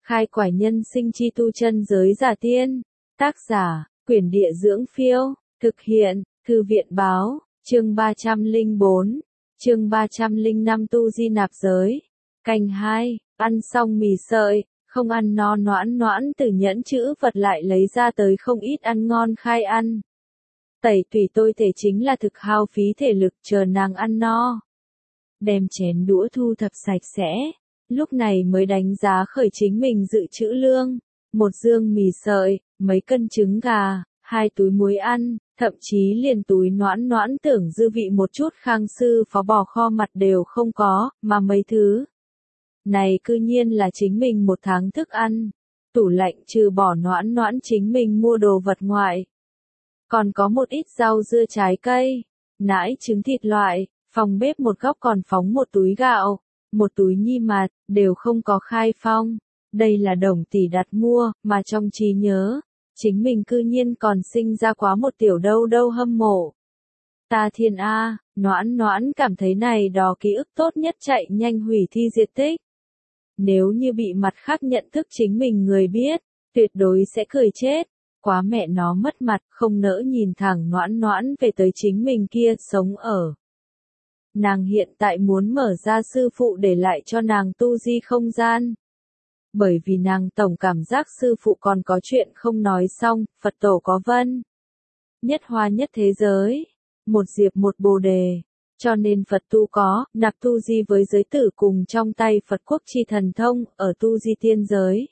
Khai quải nhân sinh chi tu chân giới giả tiên. Tác giả, Quyển Địa Dưỡng Phiêu. Thực hiện, Thư viện Báo. Chương 304. Chương 305 tu di nạp giới. Canh 2. Ăn xong mì sợi, không ăn no noãn noãn từ nhẫn chữ vật lại lấy ra tới không ít ăn ngon khai ăn. Tẩy tùy tôi thể chính là thực hao phí thể lực chờ nàng ăn no. Đem chén đũa thu thập sạch sẽ, lúc này mới đánh giá khởi chính mình dự trữ lương. Một dương mì sợi, mấy cân trứng gà, 2 túi muối ăn, thậm chí liền túi noãn noãn tưởng dư vị một chút Khang sư phó bò kho mặt đều không có, mà mấy thứ này cư nhiên là chính mình một tháng thức ăn. Tủ lạnh trừ bỏ noãn noãn chính mình mua đồ vật ngoại, còn có một ít rau dưa trái cây, nãi trứng thịt loại, phòng bếp một góc còn phóng một túi gạo, một túi nhi mạt, đều không có khai phong. Đây là Đồng tỷ đặt mua, mà trong trí nhớ, chính mình cư nhiên còn sinh ra quá một tiểu đâu đâu hâm mộ. Ta thiên A, noãn noãn cảm thấy này đó ký ức tốt nhất chạy nhanh hủy thi diệt tích. Nếu như bị mặt khác nhận thức chính mình người biết, tuyệt đối sẽ cười chết. Quá mẹ nó mất mặt, không nỡ nhìn thẳng noãn noãn về tới chính mình kia sống ở. Nàng hiện tại muốn mở ra sư phụ để lại cho nàng tu di không gian. Bởi vì nàng tổng cảm giác sư phụ còn có chuyện không nói xong, Phật tổ có vân. Nhất hoa nhất thế giới, một diệp một bồ đề. Cho nên Phật tu có, nạp tu di với giới tử cùng trong tay Phật quốc chi thần thông, ở tu di tiên giới.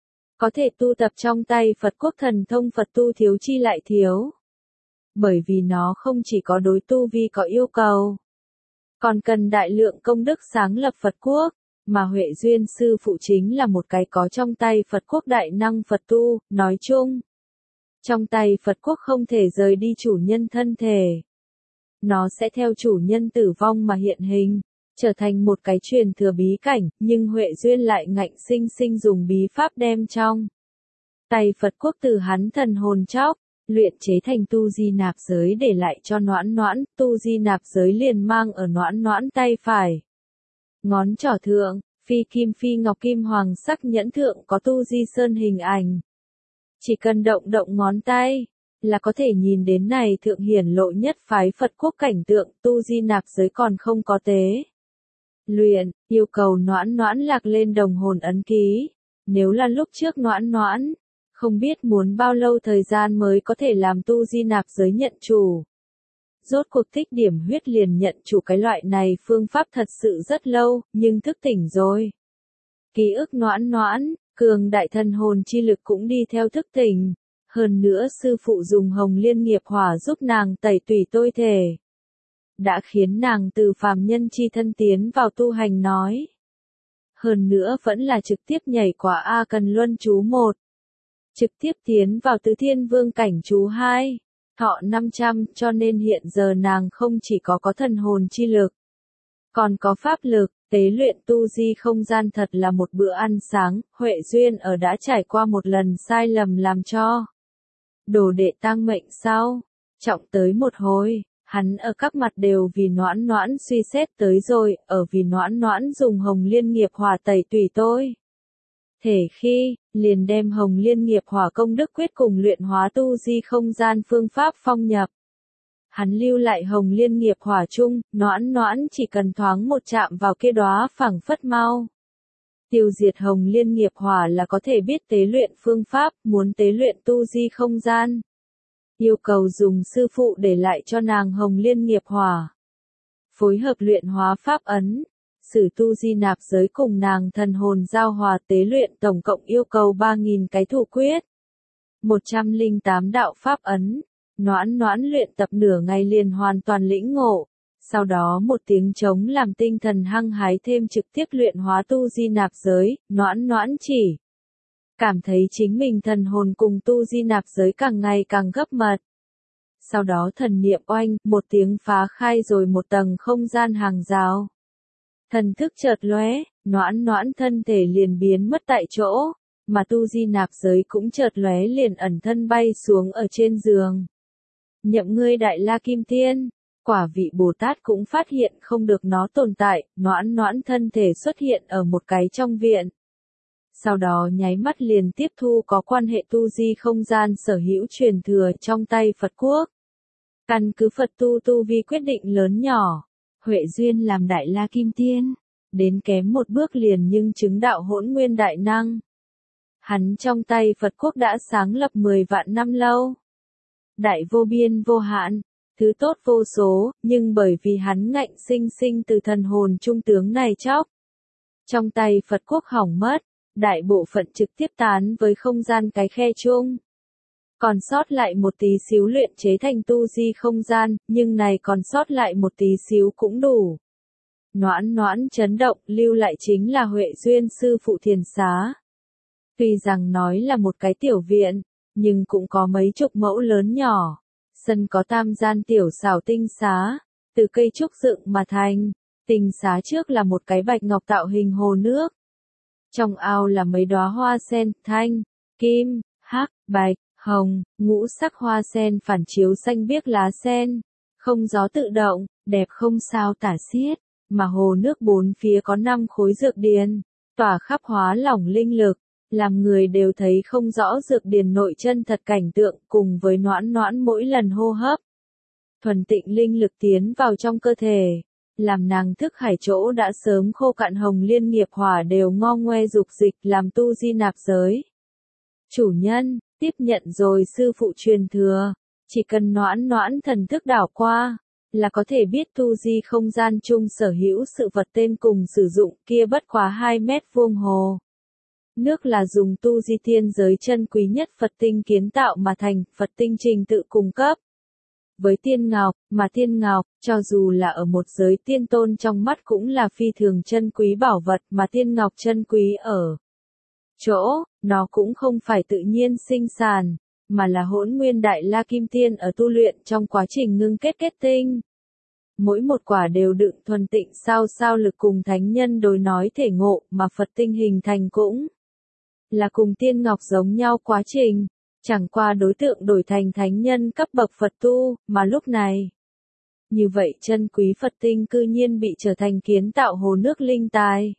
Có thể tu tập trong tay Phật quốc thần thông Phật tu thiếu chi lại thiếu. Bởi vì nó không chỉ có đối tu vi có yêu cầu, còn cần đại lượng công đức sáng lập Phật quốc, mà Huệ Duyên sư phụ chính là một cái có trong tay Phật quốc đại năng Phật tu, nói chung. Trong tay Phật quốc không thể rời đi chủ nhân thân thể. Nó sẽ theo chủ nhân tử vong mà hiện hình, trở thành một cái truyền thừa bí cảnh, nhưng Huệ Duyên lại ngạnh sinh sinh dùng bí pháp đem trong tay Phật quốc từ hắn thần hồn chóc, luyện chế thành tu di nạp giới để lại cho noãn noãn, tu di nạp giới liền mang ở noãn noãn tay phải. Ngón trỏ thượng, phi ngọc kim hoàng sắc nhẫn thượng có tu di sơn hình ảnh. Chỉ cần động động ngón tay, là có thể nhìn đến này thượng hiển lộ nhất phái Phật quốc cảnh tượng, tu di nạp giới còn không có tế. Luyện, yêu cầu noãn noãn lạc lên đồng hồn ấn ký. Nếu là lúc trước noãn noãn, không biết muốn bao lâu thời gian mới có thể làm tu di nạp giới nhận chủ. Rốt cuộc tích điểm huyết liền nhận chủ cái loại này phương pháp thật sự rất lâu, nhưng thức tỉnh rồi. Ký ức noãn noãn, cường đại thần hồn chi lực cũng đi theo thức tỉnh. Hơn nữa sư phụ dùng hồng liên nghiệp hỏa giúp nàng tẩy tủy tôi thể. Đã khiến nàng từ phàm nhân chi thân tiến vào tu hành nói. Hơn nữa vẫn là trực tiếp nhảy qua A Cần Luân chú 1. Trực tiếp tiến vào Tứ Thiên Vương cảnh chú 2. Thọ 500, cho nên hiện giờ nàng không chỉ có thần hồn chi lực, còn có pháp lực. Tế luyện tu di không gian thật là một bữa ăn sáng. Huệ Duyên ở đã trải qua một lần sai lầm làm cho đồ đệ tang mệnh sau, trọng tới một hồi, hắn ở các mặt đều vì noãn noãn suy xét tới rồi, ở vì noãn noãn dùng hồng liên nghiệp hỏa tẩy tùy tôi thể khi, liền đem hồng liên nghiệp hỏa công đức quyết cùng luyện hóa tu di không gian phương pháp phong nhập. Hắn lưu lại hồng liên nghiệp hỏa chung, noãn noãn chỉ cần thoáng một chạm vào kia đóa phẳng phất mau. Tiêu diệt hồng liên nghiệp hỏa là có thể biết tế luyện phương pháp, muốn tế luyện tu di không gian. Yêu cầu dùng sư phụ để lại cho nàng hồng liên nghiệp hỏa. Phối hợp luyện hóa pháp ấn, sử tu di nạp giới cùng nàng thần hồn giao hòa tế luyện tổng cộng yêu cầu 3.000 cái thủ quyết. 108 đạo pháp ấn. Noãn noãn luyện tập nửa ngày liền hoàn toàn lĩnh ngộ, sau đó một tiếng trống làm tinh thần hăng hái thêm trực tiếp luyện hóa tu di nạp giới, noãn noãn chỉ cảm thấy chính mình thần hồn cùng tu di nạp giới càng ngày càng gấp mật. Sau đó thần niệm oanh, một tiếng phá khai rồi một tầng không gian hàng rào. Thần thức chợt lóe, noãn noãn thân thể liền biến mất tại chỗ, mà tu di nạp giới cũng chợt lóe liền ẩn thân bay xuống ở trên giường. Nhậm ngươi đại la kim tiên, quả vị Bồ Tát cũng phát hiện không được nó tồn tại, noãn noãn thân thể xuất hiện ở một cái trong viện. sau đó nháy mắt liền tiếp thu có quan hệ tu di không gian sở hữu truyền thừa trong tay Phật quốc. Căn cứ Phật tu vi quyết định lớn nhỏ, Huệ duyên làm Đại La Kim Tiên, đến kém một bước liền nhưng chứng đạo Hỗn Nguyên đại năng. Hắn trong tay Phật quốc đã sáng lập 10 vạn năm lâu. Đại vô biên vô hạn, thứ tốt vô số, nhưng bởi vì hắn ngạnh sinh sinh từ thần hồn trung tướng này chóc. Trong tay Phật quốc hỏng mất, đại bộ phận trực tiếp tán với không gian cái khe chung. Còn sót lại một tí xíu luyện chế thành tu di không gian, nhưng này còn sót lại một tí xíu cũng đủ. Noãn noãn chấn động, lưu lại chính là Huệ duyên sư phụ Thiền Xá. Tuy rằng nói là một cái tiểu viện, nhưng cũng có mấy chục mẫu lớn nhỏ. Sân có tam gian tiểu xảo tinh xá, từ cây trúc dựng mà thành. Tinh xá trước là một cái bạch ngọc tạo hình hồ nước. Trong ao là mấy đóa hoa sen, thanh, kim, hắc, bạch, hồng, ngũ sắc hoa sen phản chiếu xanh biếc lá sen. Không gió tự động, đẹp không sao tả xiết, mà hồ nước bốn phía có 5 khối dược điền, tỏa khắp hóa lỏng linh lực, làm người đều thấy không rõ dược điền nội chân thật cảnh tượng cùng với noãn noãn mỗi lần hô hấp. Thuần tịnh linh lực tiến vào trong cơ thể, làm nàng thức hải chỗ đã sớm khô cạn hồng liên nghiệp hỏa đều ngo ngoe dục dịch làm tu di nạp giới. Chủ nhân, tiếp nhận rồi sư phụ truyền thừa, chỉ cần noãn noãn thần thức đảo qua, là có thể biết tu di không gian chung sở hữu sự vật tên cùng sử dụng kia bất quá 2 mét vuông hồ. Nước là dùng tu di thiên giới chân quý nhất Phật tinh kiến tạo mà thành, Phật tinh trình tự cung cấp. Với tiên ngọc, mà tiên ngọc, cho dù là ở một giới tiên tôn trong mắt cũng là phi thường chân quý bảo vật mà tiên ngọc chân quý ở chỗ, nó cũng không phải tự nhiên sinh sản, mà là Hỗn Nguyên Đại La Kim Tiên ở tu luyện trong quá trình ngưng kết kết tinh. Mỗi một quả đều đựng thuần tịnh sao lực cùng thánh nhân đối nói thể ngộ mà Phật tinh hình thành cũng là cùng tiên ngọc giống nhau quá trình. Chẳng qua đối tượng đổi thành thánh nhân cấp bậc Phật tu, mà lúc này. Như vậy chân quý Phật tinh cư nhiên bị trở thành kiến tạo hồ nước linh tài.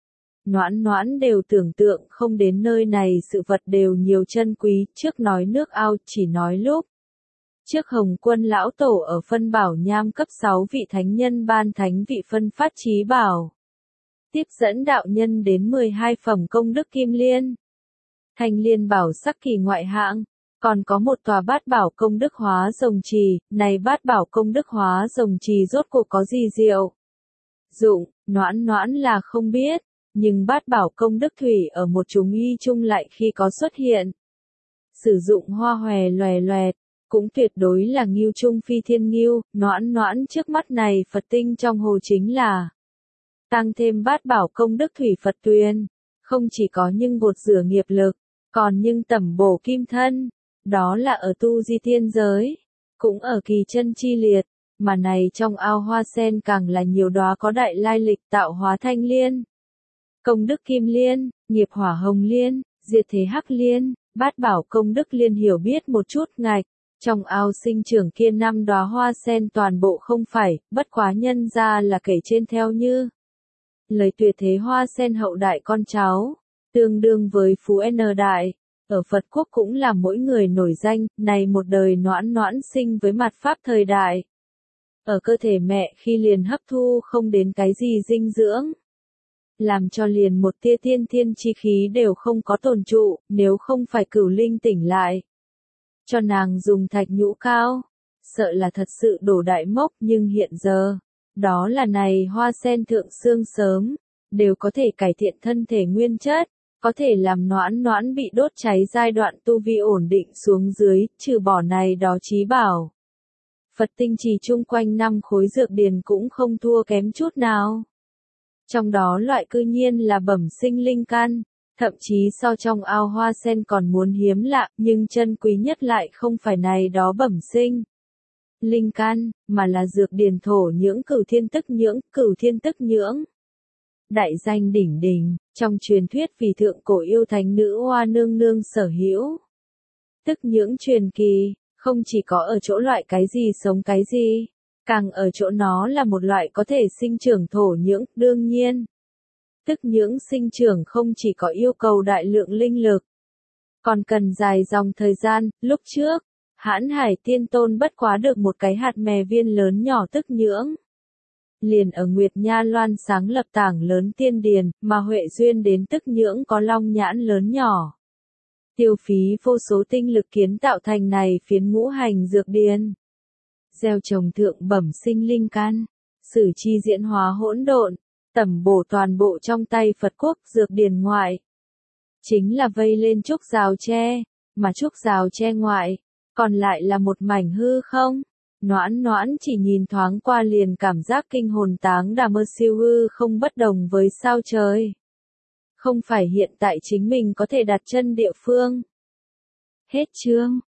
Noãn noãn đều tưởng tượng không đến nơi này sự vật đều nhiều chân quý, trước nói nước ao chỉ nói lúc. Trước Hồng Quân Lão Tổ ở phân bảo nham cấp 6 vị thánh nhân ban thánh vị phân phát trí bảo. Tiếp dẫn đạo nhân đến 12 phẩm công đức kim liên. Thanh liên bảo sắc kỳ ngoại hạng, còn có một tòa bát bảo công đức hóa rồng trì, này bát bảo công đức hóa rồng trì rốt cuộc có gì diệu? Dụng, noãn noãn là không biết, nhưng bát bảo công đức thủy ở một chúng y chung lại khi có xuất hiện. Sử dụng hoa hòe loè loẹt, cũng tuyệt đối là ngưu trung phi thiên ngưu, noãn noãn trước mắt này Phật tinh trong hồ chính là tăng thêm bát bảo công đức thủy Phật tuyền, không chỉ có nhưng bột rửa nghiệp lực, còn nhưng tẩm bổ kim thân, đó là ở tu di thiên giới, cũng ở kỳ chân chi liệt, mà này trong ao hoa sen càng là nhiều đóa có đại lai lịch tạo hóa thanh liên, công đức kim liên, nghiệp hỏa hồng liên, diệt thế hắc liên, bát bảo công đức liên hiểu biết một chút ngạch, trong ao sinh trưởng kia 5 đóa hoa sen toàn bộ không phải, bất quá nhân ra là kể trên theo như lời tuyệt thế hoa sen hậu đại con cháu. Tương đương với Phú N Đại, ở Phật quốc cũng là mỗi người nổi danh, này một đời noãn noãn sinh với mặt pháp thời đại. Ở cơ thể mẹ khi liền hấp thu không đến cái gì dinh dưỡng. Làm cho liền một tia tiên thiên chi khí đều không có tồn trụ, nếu không phải cửu linh tỉnh lại. Cho nàng dùng thạch nhũ cao, sợ là thật sự đổ đại mốc nhưng hiện giờ, đó là này hoa sen thượng xương sớm, đều có thể cải thiện thân thể nguyên chất. Có thể làm noãn noãn bị đốt cháy giai đoạn tu vi ổn định xuống dưới, trừ bỏ này đó trí bảo. Phật tinh trì chung quanh 5 khối dược điền cũng không thua kém chút nào. Trong đó loại cư nhiên là bẩm sinh linh căn, thậm chí so trong ao hoa sen còn muốn hiếm lạ, nhưng chân quý nhất lại không phải này đó bẩm sinh linh căn, mà là dược điền thổ nhưỡng cửu thiên tức nhưỡng. Đại danh đỉnh đỉnh, trong truyền thuyết vì thượng cổ yêu thánh nữ Hoa nương nương sở hữu. Tức nhưỡng truyền kỳ, không chỉ có ở chỗ loại cái gì sống cái gì, càng ở chỗ nó là một loại có thể sinh trưởng thổ nhưỡng, đương nhiên. Tức nhưỡng sinh trưởng không chỉ có yêu cầu đại lượng linh lực, còn cần dài dòng thời gian. Lúc trước, Hãn Hải Tiên Tôn bất quá được một cái hạt mè viên lớn nhỏ tức nhưỡng. Liền ở Nguyệt Nha Loan sáng lập tảng lớn tiên điền, mà huệ duyên đến tức nhưỡng có long nhãn lớn nhỏ. Tiêu phí vô số tinh lực kiến tạo thành này phiến ngũ hành dược điền. Gieo trồng thượng bẩm sinh linh căn, xử chi diễn hóa hỗn độn, tẩm bổ toàn bộ trong tay Phật quốc dược điền ngoại. Chính là vây lên trúc rào tre, mà trúc rào tre ngoại, còn lại là một mảnh hư không. Noãn Noãn chỉ nhìn thoáng qua liền cảm giác kinh hồn táng đà mơ siêu hư không bất đồng với sao trời. Không phải hiện tại chính mình có thể đặt chân địa phương. Hết chương.